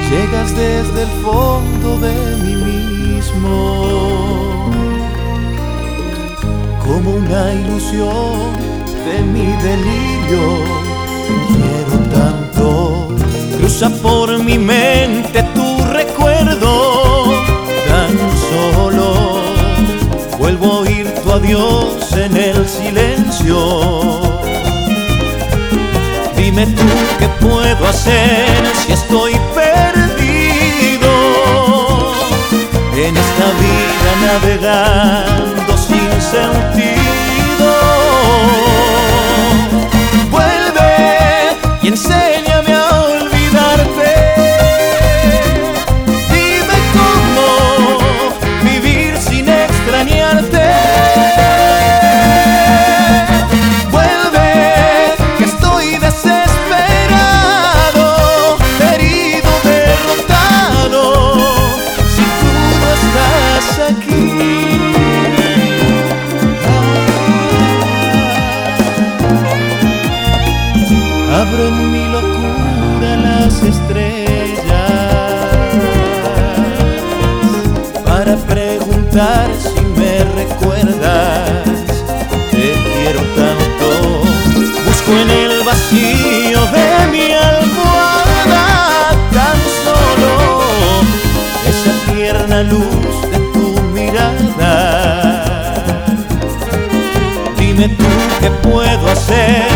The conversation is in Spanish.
Llegas desde el fondo de mí mismo, como una ilusión de mi delirio. Te quiero tanto, cruza por mi mente tu recuerdo. Tan solo vuelvo a oír tu adiós en el silencio. Dime tú qué puedo hacer si estoy perdido en esta vida navegando sin sentido. Vuelve y enséñame a olvidarte. Dime cómo vivir sin extrañarte. Abro en mi locura las estrellas para preguntar si me recuerdas. Te quiero tanto, busco en el vacío de mi almohada tan solo esa tierna luz de tu mirada. Dime tú qué puedo hacer